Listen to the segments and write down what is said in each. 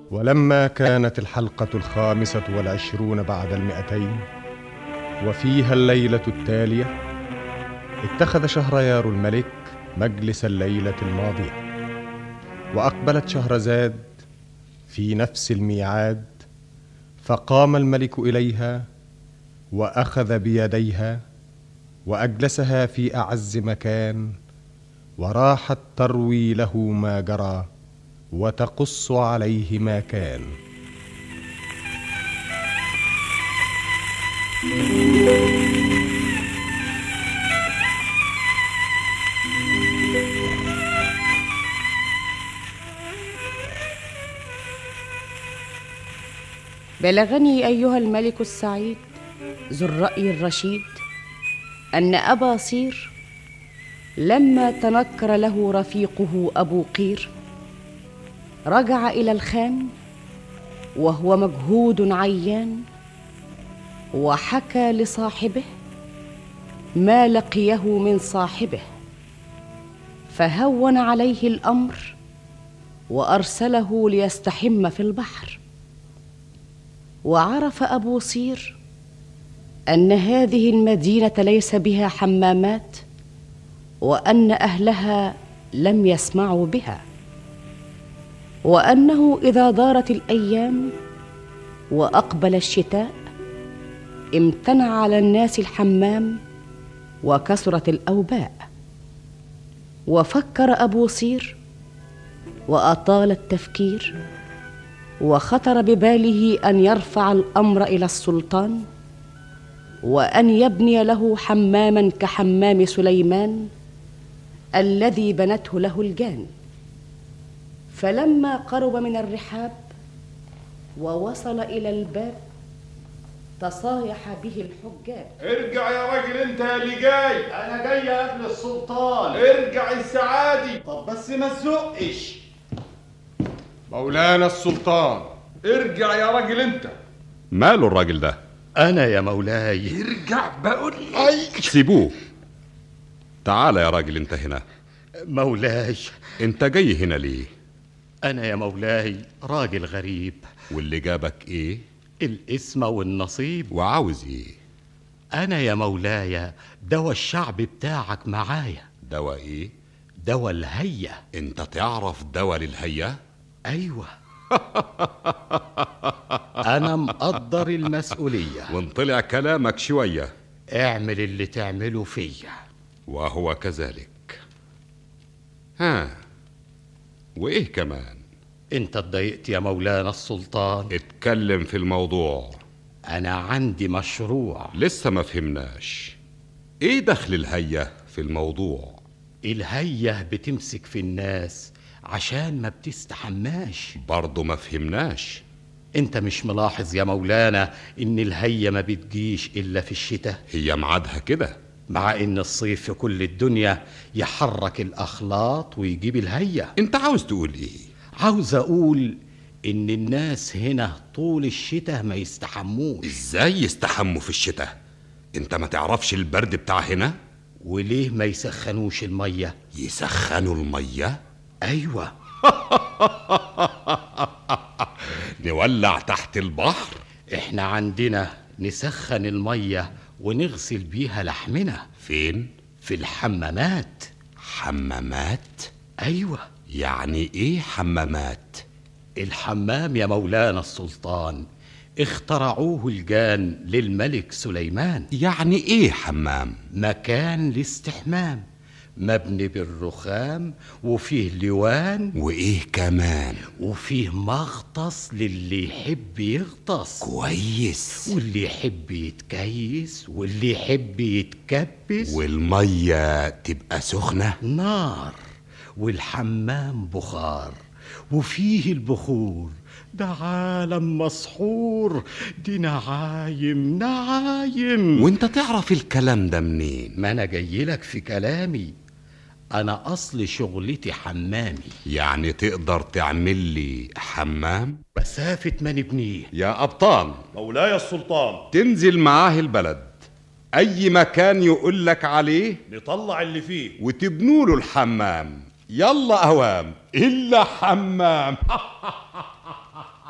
ولما كانت الحلقة 25 بعد 200 وفيها الليلة التالية، اتخذ شهريار الملك مجلس الليلة الماضية، وأقبلت شهرزاد في نفس الميعاد، فقام الملك إليها وأخذ بيديها وأجلسها في أعز مكان، وراحت تروي له ما جرى وتقص عليه ما كان. بلغني أيها الملك السعيد ذو الرأي الرشيد أن أبا صير لما تنكر له رفيقه أبو قير رجع إلى الخان وهو مجهود عيان، وحكى لصاحبه ما لقيه من صاحبه، فهون عليه الأمر وأرسله ليستحم في البحر. وعرف أبو صير أن هذه المدينة ليس بها حمامات، وأن أهلها لم يسمعوا بها، وأنه إذا دارت الأيام وأقبل الشتاء امتنع على الناس الحمام وكثرت الأوباء. وفكر أبو صير وأطال التفكير، وخطر بباله أن يرفع الأمر إلى السلطان، وأن يبني له حماما كحمام سليمان الذي بنته له الجان. فلما قرب من الرحاب ووصل إلى الباب تصايح به الحجاج: ارجع يا راجل انت اللي جاي. انا جاي يا ابن السلطان. ارجع السعادي. طب بس ما تزقش. مولانا السلطان. ارجع يا راجل انت. ماله الراجل ده؟ انا يا مولاي. ارجع بقول لك. سيبوه. تعال يا راجل انت هنا. مولاي. انت جاي هنا ليه؟ انا يا مولاي راجل غريب. واللي جابك ايه؟ الاسم والنصيب. وعاوز ايه؟ انا يا مولاي دوا الشعب بتاعك معايا. دوا ايه؟ دوا الهية. انت تعرف دوا للهية؟ ايوه. انا مقدر المسؤولية. وان طلع كلامك شوية اعمل اللي تعمله فيا. وهو كذلك. ها، وايه كمان؟ انت اتضايقت يا مولانا السلطان. اتكلم في الموضوع. انا عندي مشروع. لسه ما فهمناش ايه دخل الهية في الموضوع؟ الهية بتمسك في الناس عشان ما بتستحماش. برضو ما فهمناش. انت مش ملاحظ يا مولانا ان الهية ما بتجيش الا في الشتاء؟ هي معادها كده، مع ان الصيف في كل الدنيا يحرك الاخلاط ويجيب الهية. انت عاوز تقول ايه؟ عاوز اقول ان الناس هنا طول الشتاء ما يستحموش. ازاي يستحموا في الشتاء؟ انت ما تعرفش البرد بتاع هنا؟ وليه ما يسخنوش المية؟ يسخنوا المية؟ ايوه. نولع تحت البحر؟ احنا عندنا نسخن المية ونغسل بيها لحمنا. فين؟ في الحمامات. حمامات؟ ايوه. يعني ايه حمامات؟ الحمام يا مولانا السلطان اخترعوه الجان للملك سليمان. يعني ايه حمام؟ مكان الاستحمام، مبني بالرخام وفيه لوان. وايه كمان؟ وفيه مغطس للي يحب يغطس. كويس. واللي يحب يتكيس واللي يحب يتكبس. والمية تبقى سخنة؟ نار. والحمام بخار، وفيه البخور ده عالم مسحور. دي نعايم نعايم. وانت تعرف الكلام ده منين؟ ما انا جايلك في كلامي. انا اصل شغلتي حمامي. يعني تقدر تعمل لي حمام؟ مسافة ما نبنيه. يا أبطال. مولاي السلطان. تنزل معاه البلد، أي مكان يقول لك عليه نطلع اللي فيه وتبنوا له الحمام. يلا أوام إلا حمام.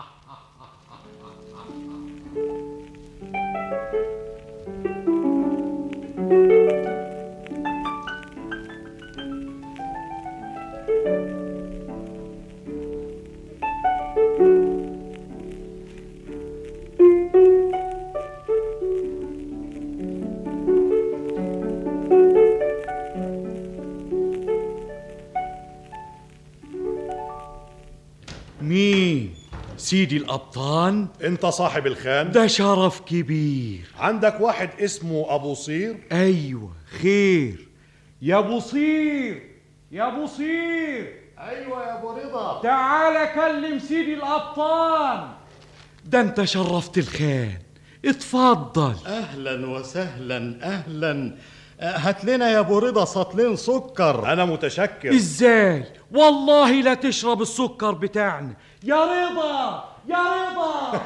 مين؟ سيدي الأبطال؟ انت صاحب الخان؟ ده شرف كبير. عندك واحد اسمه ابو صير؟ أيوة، خير. يا بصير، يا بصير. ايوه يا ابو رضا. تعال كلم سيدي الأبطال. ده انت شرفت الخان، اتفضل. اهلا وسهلا اهلا. هات لنا يا ابو رضا سطلين سكر. انا متشكر. ازاي؟ والله لا تشرب السكر بتاعنا. يا رضا، يا رضا.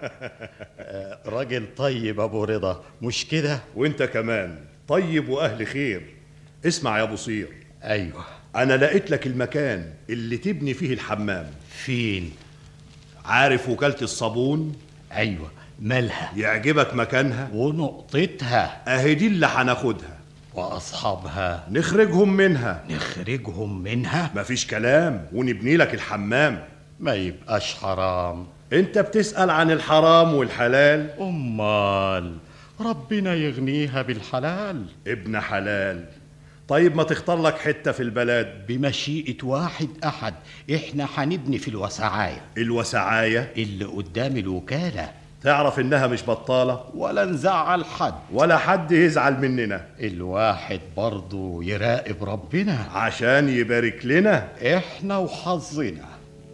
راجل طيب ابو رضا، مش كده؟ وانت كمان طيب واهل خير. اسمع يا ابو صير. ايوه. انا لقيت لك المكان اللي تبني فيه الحمام. فين؟ عارف وكالة الصابون؟ ايوه. مالها؟ يعجبك مكانها ونقطتها؟ اهي دي اللي هناخدها. واصحابها؟ نخرجهم منها. نخرجهم منها؟ مفيش كلام، ونبني لك الحمام. ما يبقاش حرام. انت بتسأل عن الحرام والحلال. امال ربنا يغنيها بالحلال. ابن حلال. طيب ما تختار لك حتة في البلد. بمشيئة واحد أحد. إحنا هنبني في الوسعاية. الوسعاية اللي قدام الوكالة. تعرف إنها مش بطالة، ولا نزعل حد، ولا حد يزعل مننا. الواحد برضو يراقب ربنا عشان يبارك لنا إحنا وحظنا.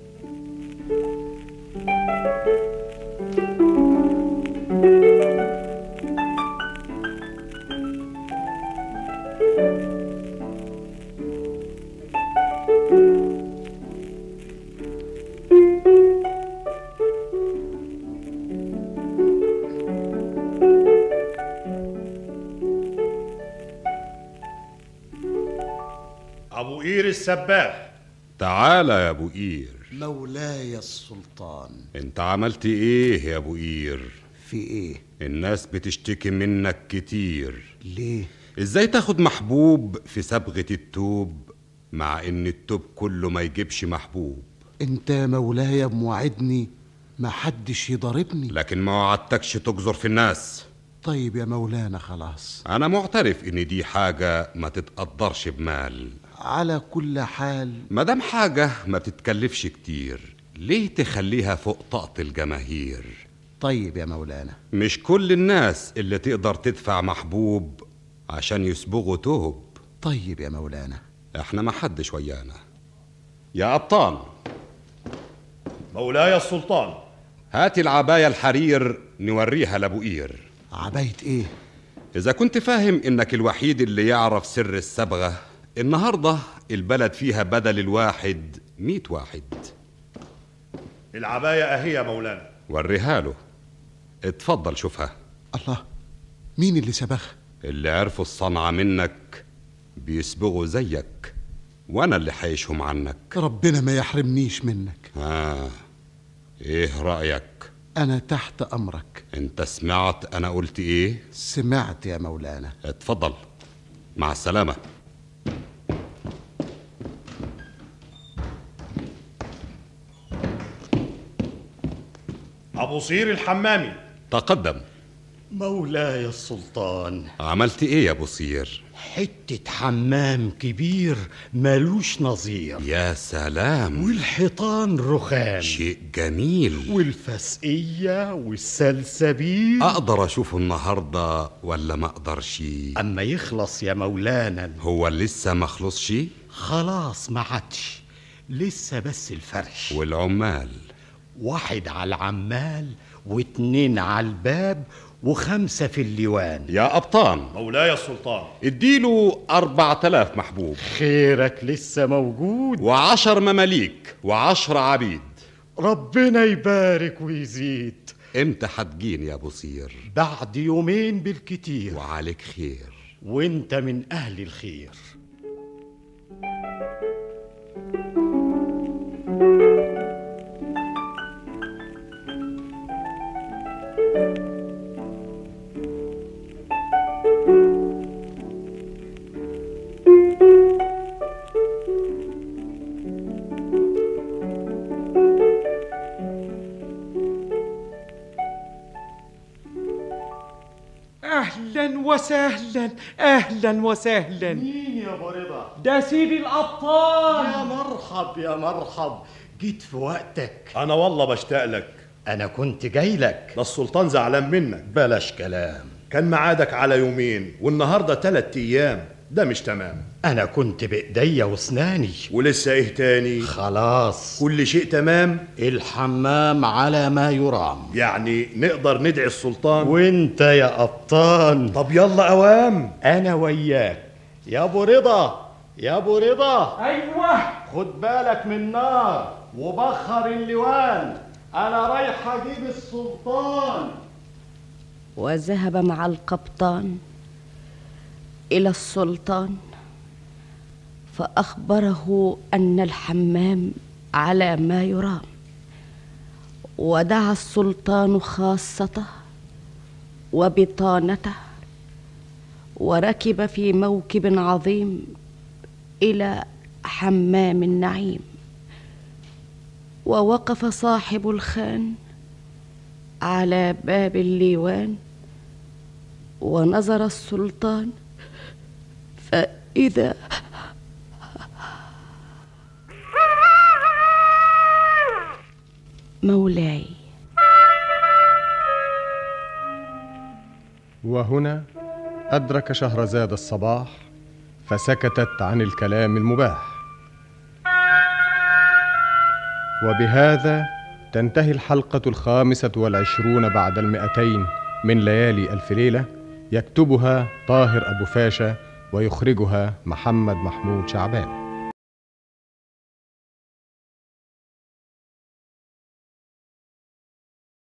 أبو قير السباخ. تعال يا ابو قير. مولاي السلطان. انت عملت ايه يا ابو قير؟ في ايه؟ الناس بتشتكي منك كتير. ليه؟ ازاي تاخد محبوب في صبغة التوب مع ان التوب كله ما يجيبش محبوب؟ انت يا مولاي موعدني ما حدش يضربني. لكن ما وعدتكش تجزر في الناس. طيب يا مولانا خلاص. انا معترف ان دي حاجة ما تتقدرش بمال. على كل حال مادام حاجة ما بتتكلفش كتير، ليه تخليها فوق طاقة الجماهير؟ طيب يا مولانا. مش كل الناس اللي تقدر تدفع محبوب عشان يصبغوا توب. طيب يا مولانا. احنا ما حدش ويانا. يا أبطال. مولاي السلطان. هات العباية الحرير نوريها لأبو قير. عباية ايه؟ إذا كنت فاهم إنك الوحيد اللي يعرف سر الصبغة، النهاردة البلد فيها بدل الواحد 100 واحد. العباية أهي يا مولانا. وريها له. اتفضل شوفها. الله، مين اللي سبخها؟ اللي عرفوا الصنعة منك بيسبغوا زيك، وانا اللي حيشهم عنك. ربنا ما يحرمنيش منك. ايه رأيك؟ انا تحت امرك. انت سمعت انا قلت ايه؟ سمعت يا مولانا. اتفضل، مع السلامة. أبو صير الحمامي. تقدم. مولاي السلطان. عملت ايه يا ابو صير؟ حتة حمام كبير مالوش نظير. يا سلام. والحيطان رخام. شيء جميل. والفسقية والسلسبيل. اقدر اشوفه النهاردة ولا ما اقدرش؟ اما يخلص يا مولانا. هو لسه ما خلصش؟ خلاص ما عادش، لسه بس الفرش. والعمال؟ 1 على العمال، و2 على الباب، و5 في الليوان. يا أبطال. مولاي السلطان. اديله 4000 محبوب. خيرك لسه موجود. و10 مماليك و10 عبيد. ربنا يبارك ويزيد. امتى هتجين يا ابو صير؟ بعد 2 يوم بالكتير. وعليك خير. وانت من اهل الخير. أهلا وسهلا، أهلا وسهلا. مين يا ابو رضا؟ ده سيدي الأبطال. يا مرحب يا مرحب. جيت في وقتك. انا والله بشتاق لك. انا كنت جاي لك. ده السلطان زعلان منك. بلاش كلام. كان معادك على يومين والنهارده 3 ايام، ده مش تمام. انا كنت بايديا واسناني. ولسه ايه تاني؟ خلاص كل شيء تمام. الحمام على ما يرام. يعني نقدر ندعي السلطان؟ وانت يا قبطان. طب يلا اوام. انا وياك يا ابو رضا. يا ابو رضا، ايوه. خد بالك من النار وبخر اللوان، انا رايح اجيب السلطان. وذهب مع القبطان إلى السلطان فأخبره أن الحمام على ما يرام، ودعا السلطان خاصته وبطانته وركب في موكب عظيم إلى حمام النعيم. ووقف صاحب الخان على باب الليوان، ونظر السلطان فإذا مولاي. وهنا أدرك شهرزاد الصباح فسكتت عن الكلام المباح. وبهذا تنتهي الحلقة 25 بعد 200 من ليالي ألف ليلة، يكتبها طاهر أبو فاشا ويخرجها محمد محمود شعبان.